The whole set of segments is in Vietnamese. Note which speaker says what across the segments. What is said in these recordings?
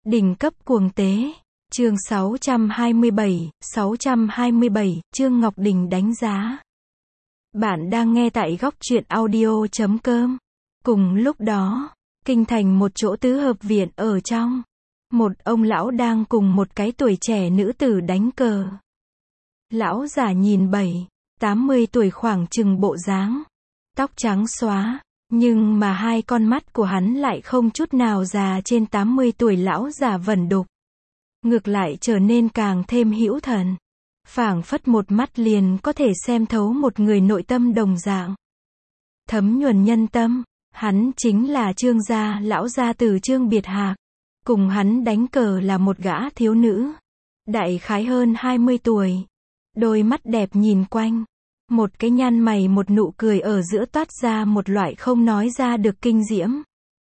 Speaker 1: Đỉnh cấp cuồng tế. Chương 627, Trương Ngọc Đình đánh giá. Bạn đang nghe tại góc truyện audio.com. Cùng lúc đó, kinh thành một chỗ tứ hợp viện ở trong. Một ông lão đang cùng một cái tuổi trẻ nữ tử đánh cờ. Lão già nhìn 80 tuổi khoảng chừng bộ dáng. Tóc trắng xóa, nhưng mà hai con mắt của hắn lại không chút nào già trên 80 tuổi lão già vẩn đục. Ngược lại trở nên càng thêm hữu thần. Phảng phất một mắt liền có thể xem thấu một người nội tâm đồng dạng. Thấm nhuần nhân tâm, hắn chính là Trương gia lão gia tử Trương Biệt Hạc. Cùng hắn đánh cờ là một gã thiếu nữ. Đại khái hơn 20 tuổi. Đôi mắt đẹp nhìn quanh. Một cái nhăn mày một nụ cười ở giữa toát ra một loại không nói ra được kinh diễm.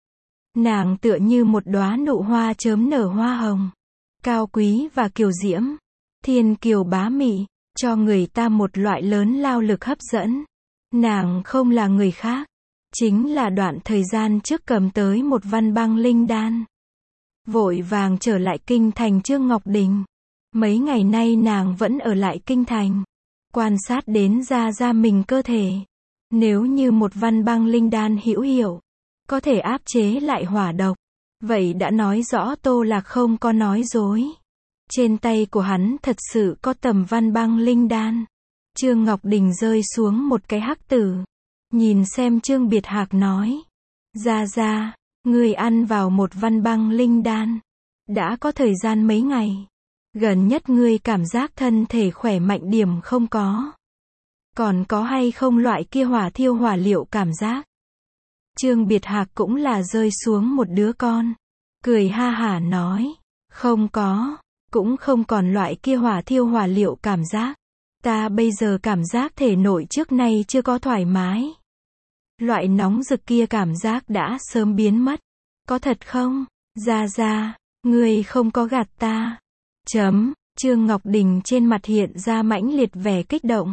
Speaker 1: Nàng tựa như một đóa nụ hoa chớm nở hoa hồng. Cao quý và kiều diễm. Thiên kiều bá mị, cho người ta một loại lớn lao lực hấp dẫn. Nàng không là người khác. Chính là đoạn thời gian trước cầm tới một văn băng linh đan. Vội vàng trở lại kinh thành Trương Ngọc Đình. Mấy ngày nay nàng vẫn ở lại kinh thành. Quan sát đến ra mình cơ thể. Nếu như một văn băng linh đan hữu hiệu, có thể áp chế lại hỏa độc. Vậy đã nói rõ Tô Lạc không có nói dối. Trên tay của hắn thật sự có tầm văn băng linh đan. Trương Ngọc Đình rơi xuống một cái hắc tử. Nhìn xem Trương Biệt Hạc nói. Ra, ngươi ăn vào một văn băng linh đan. Đã có thời gian mấy ngày. Gần nhất ngươi cảm giác thân thể khỏe mạnh điểm không có. Còn có hay không loại kia hỏa thiêu hỏa liệu cảm giác. Trương Biệt Hạc cũng là rơi xuống một đứa con. Cười ha hả nói. Không có. Cũng không còn loại kia hỏa thiêu hỏa liệu cảm giác. Ta bây giờ cảm giác thể nội trước nay chưa có thoải mái. Loại nóng rực kia cảm giác đã sớm biến mất. Có thật không? Ra, ngươi không có gạt ta. Trương Ngọc Đình trên mặt hiện ra mãnh liệt vẻ kích động.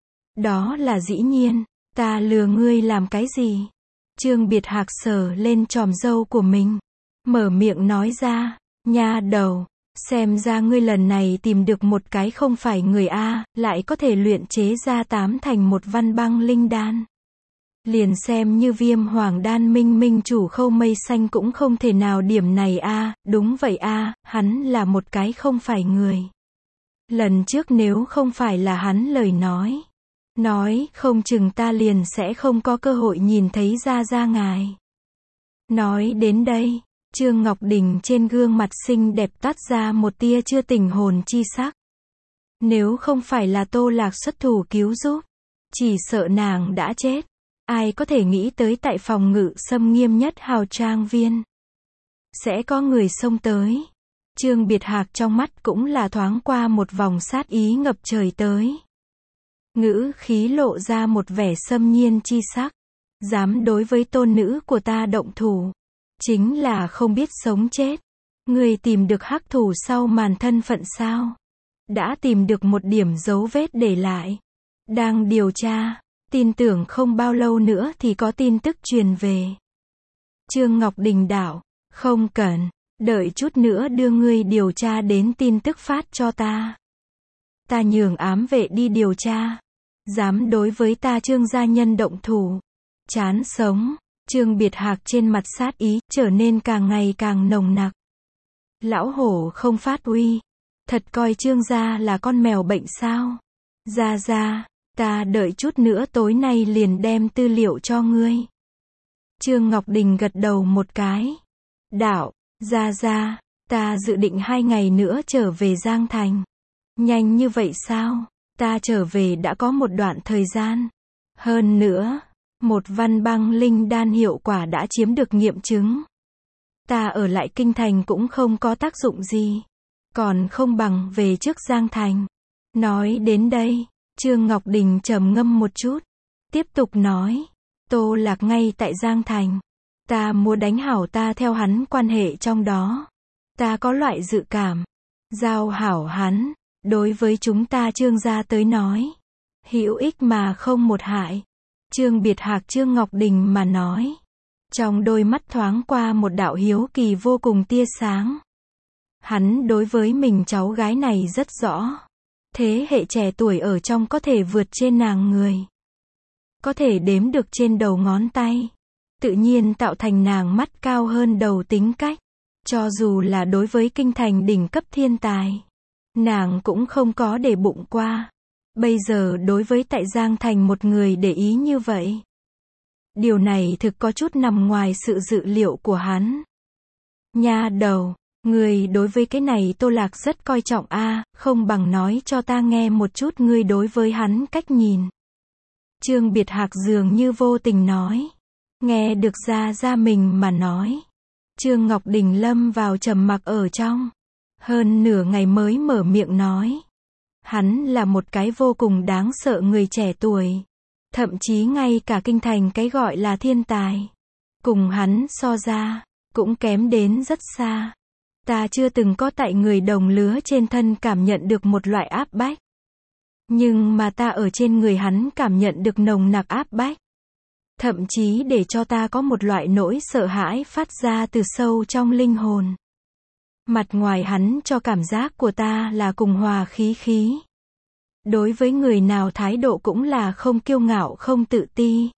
Speaker 1: Đó là dĩ nhiên, ta lừa ngươi làm cái gì? Trương Biệt Hạc sờ lên chòm râu của mình. Mở miệng nói ra, nha đầu, xem ra ngươi lần này tìm được một cái không phải người A, lại có thể luyện chế ra 8 thành một văn băng linh đan. Liền xem như Viêm Hoàng đan minh chủ Khâu Mây Xanh cũng không thể nào điểm này a, đúng vậy a, hắn là một cái không phải người. Lần trước nếu không phải là hắn lời nói không chừng ta liền sẽ không có cơ hội nhìn thấy ra ngài. Nói đến đây, Trương Ngọc Đình trên gương mặt xinh đẹp toát ra một tia chưa tỉnh hồn chi sắc. Nếu không phải là Tô Lạc xuất thủ cứu giúp, chỉ sợ nàng đã chết. Ai có thể nghĩ tới tại phòng ngự xâm nghiêm nhất hào trang viên sẽ có người xông tới. Trương Biệt Hạc trong mắt cũng là thoáng qua một vòng sát ý ngập trời tới. Ngữ khí lộ ra một vẻ xâm nhiên chi sắc. Dám đối với tôn nữ của ta động thủ. Chính là không biết sống chết. Người tìm được hắc thủ sau màn thân phận sao? Đã tìm được một điểm dấu vết để lại. Đang điều tra. Tin tưởng không bao lâu nữa thì có tin tức truyền về. Trương Ngọc Đình đạo, không cần, đợi chút nữa đưa ngươi điều tra đến tin tức phát cho ta. Ta nhường ám vệ đi điều tra. Dám đối với ta Trương gia nhân động thủ. Chán sống. Trương Biệt Hạc trên mặt sát ý trở nên càng ngày càng nồng nặc. Lão hổ không phát uy. Thật coi Trương gia là con mèo bệnh sao? Ra. Ta đợi chút nữa tối nay liền đem tư liệu cho ngươi. Trương Ngọc Đình gật đầu một cái. Đạo, ra, ta dự định 2 ngày nữa trở về Giang Thành. Nhanh như vậy sao? Ta trở về đã có một đoạn thời gian. Hơn nữa, một văn băng linh đan hiệu quả đã chiếm được nghiệm chứng. Ta ở lại kinh thành cũng không có tác dụng gì. Còn không bằng về trước Giang Thành. Nói đến đây. Trương Ngọc Đình trầm ngâm một chút. Tiếp tục nói. Tô Lạc ngay tại Giang Thành. Ta muốn đánh hảo ta theo hắn quan hệ trong đó. Ta có loại dự cảm. Giao hảo hắn. Đối với chúng ta Trương gia tới nói. Hữu ích mà không một hại. Trương Biệt Hạc Trương Ngọc Đình mà nói. Trong đôi mắt thoáng qua một đạo hiếu kỳ vô cùng tia sáng. Hắn đối với mình cháu gái này rất rõ. Thế hệ trẻ tuổi ở trong có thể vượt trên nàng người. Có thể đếm được trên đầu ngón tay. Tự nhiên tạo thành nàng mắt cao hơn đầu tính cách. Cho dù là đối với kinh thành đỉnh cấp thiên tài, nàng cũng không có để bụng qua. Bây giờ đối với tại Giang Thành một người để ý như vậy. Điều này thực có chút nằm ngoài sự dự liệu của hắn. Nha đầu, người đối với cái này Tô Lạc rất coi trọng a, không bằng nói cho ta nghe một chút ngươi đối với hắn cách nhìn. Trương Biệt Hạc dường như vô tình nói. Nghe được ra mình mà nói. Trương Ngọc Đình lâm vào trầm mặc ở trong. Hơn nửa ngày mới mở miệng nói. Hắn là một cái vô cùng đáng sợ người trẻ tuổi. Thậm chí ngay cả kinh thành cái gọi là thiên tài. Cùng hắn so ra, cũng kém đến rất xa. Ta chưa từng có tại người đồng lứa trên thân cảm nhận được một loại áp bách. Nhưng mà ta ở trên người hắn cảm nhận được nồng nặc áp bách. Thậm chí để cho ta có một loại nỗi sợ hãi phát ra từ sâu trong linh hồn. Mặt ngoài hắn cho cảm giác của ta là cùng hòa khí khí. Đối với người nào thái độ cũng là không kiêu ngạo không tự ti.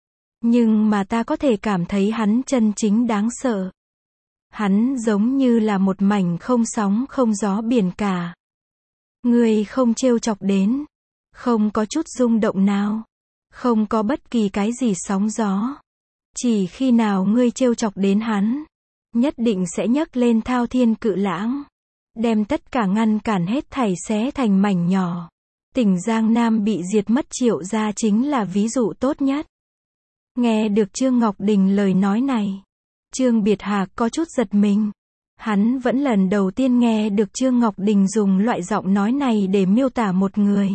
Speaker 1: Nhưng mà ta có thể cảm thấy hắn chân chính đáng sợ. Hắn giống như là một mảnh không sóng không gió biển cả. Người không trêu chọc đến. Không có chút rung động nào. Không có bất kỳ cái gì sóng gió. Chỉ khi nào ngươi trêu chọc đến hắn, nhất định sẽ nhấc lên thao thiên cự lãng. Đem tất cả ngăn cản hết thảy xé thành mảnh nhỏ. Tỉnh Giang Nam bị diệt mất Triệu gia chính là ví dụ tốt nhất. Nghe được Trương Ngọc Đình lời nói này, Trương Biệt Hạc có chút giật mình. Hắn vẫn lần đầu tiên nghe được Trương Ngọc Đình dùng loại giọng nói này để miêu tả một người.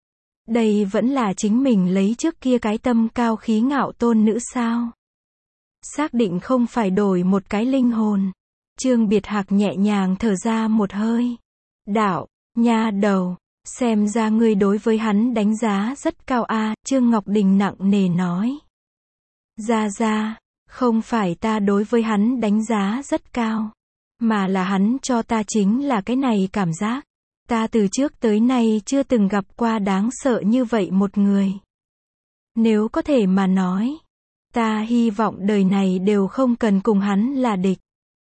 Speaker 1: Đây vẫn là chính mình lấy trước kia cái tâm cao khí ngạo tôn nữ sao? Xác định không phải đổi một cái linh hồn. Trương Biệt Hạc nhẹ nhàng thở ra một hơi. Đạo, nha đầu, xem ra ngươi đối với hắn đánh giá rất cao a, Trương Ngọc Đình nặng nề nói. Ra, không phải ta đối với hắn đánh giá rất cao, mà là hắn cho ta chính là cái này cảm giác. Ta từ trước tới nay chưa từng gặp qua đáng sợ như vậy một người. Nếu có thể mà nói, ta hy vọng đời này đều không cần cùng hắn là địch.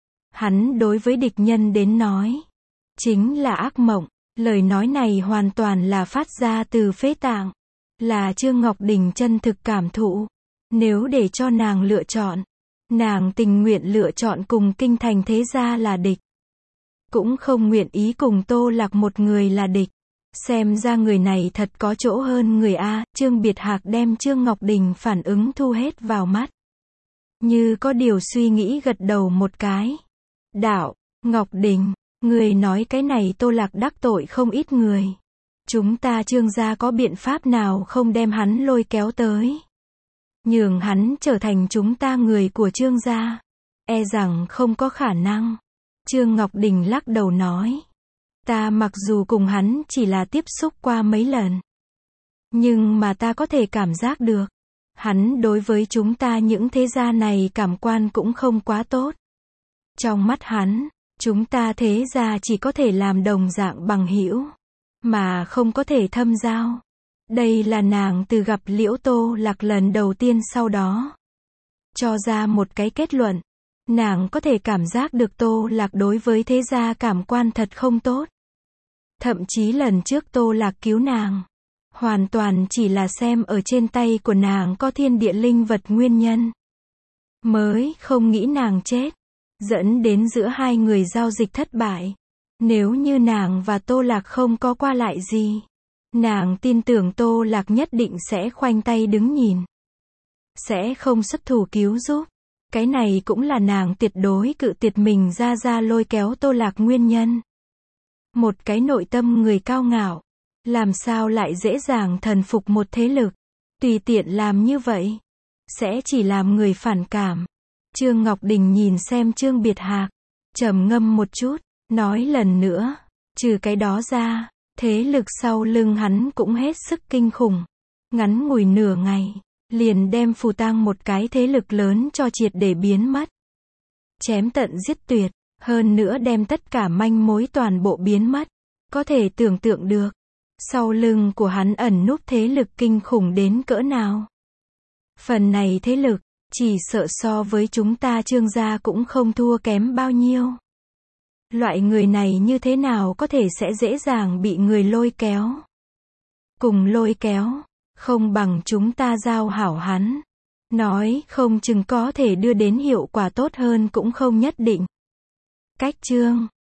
Speaker 1: Hắn đối với địch nhân đến nói, chính là ác mộng. Lời nói này hoàn toàn là phát ra từ phế tạng, là Trương Ngọc Đình chân thực cảm thụ. Nếu để cho nàng lựa chọn, nàng tình nguyện lựa chọn cùng kinh thành thế gia là địch. Cũng không nguyện ý cùng Tô Lạc một người là địch. Xem ra người này thật có chỗ hơn người a. Trương Biệt Hạc đem Trương Ngọc Đình phản ứng thu hết vào mắt. Như có điều suy nghĩ gật đầu một cái. Đạo, Ngọc Đình, người nói cái này Tô Lạc đắc tội không ít người. Chúng ta Trương gia có biện pháp nào không đem hắn lôi kéo tới? Nhường hắn trở thành chúng ta người của Trương gia. E rằng không có khả năng. Trương Ngọc Đình lắc đầu nói. Ta mặc dù cùng hắn chỉ là tiếp xúc qua mấy lần. Nhưng mà ta có thể cảm giác được. Hắn đối với chúng ta những thế gia này cảm quan cũng không quá tốt. Trong mắt hắn, chúng ta thế gia chỉ có thể làm đồng dạng bằng hữu, mà không có thể thâm giao. Đây là nàng từ gặp Liễu Tô Lạc lần đầu tiên sau đó cho ra một cái kết luận. Nàng có thể cảm giác được Tô Lạc đối với thế gia cảm quan thật không tốt. Thậm chí lần trước Tô Lạc cứu nàng, hoàn toàn chỉ là xem ở trên tay của nàng có thiên địa linh vật nguyên nhân. Mới không nghĩ nàng chết, dẫn đến giữa hai người giao dịch thất bại. Nếu như nàng và Tô Lạc không có qua lại gì, nàng tin tưởng Tô Lạc nhất định sẽ khoanh tay đứng nhìn. Sẽ không xuất thủ cứu giúp. Cái này cũng là nàng tuyệt đối cự tuyệt mình ra lôi kéo Tô Lạc nguyên nhân. Một cái nội tâm người cao ngạo, làm sao lại dễ dàng thần phục một thế lực. Tùy tiện làm như vậy, sẽ chỉ làm người phản cảm. Trương Ngọc Đình nhìn xem Trương Biệt Hạc, trầm ngâm một chút, nói lần nữa, trừ cái đó ra, thế lực sau lưng hắn cũng hết sức kinh khủng. Ngắn ngủi nửa ngày, liền đem Phù Tang một cái thế lực lớn cho triệt để biến mất. Chém tận giết tuyệt, Hơn nữa đem tất cả manh mối toàn bộ biến mất. Có thể tưởng tượng được, sau lưng của hắn ẩn núp thế lực kinh khủng đến cỡ nào. Phần này thế lực, chỉ sợ so với chúng ta Trương gia cũng không thua kém bao nhiêu. Loại người này như thế nào có thể sẽ dễ dàng bị người lôi kéo. Cùng lôi kéo, không bằng chúng ta giao hảo hắn. Nói không chừng có thể đưa đến hiệu quả tốt hơn cũng không nhất định. Cách chương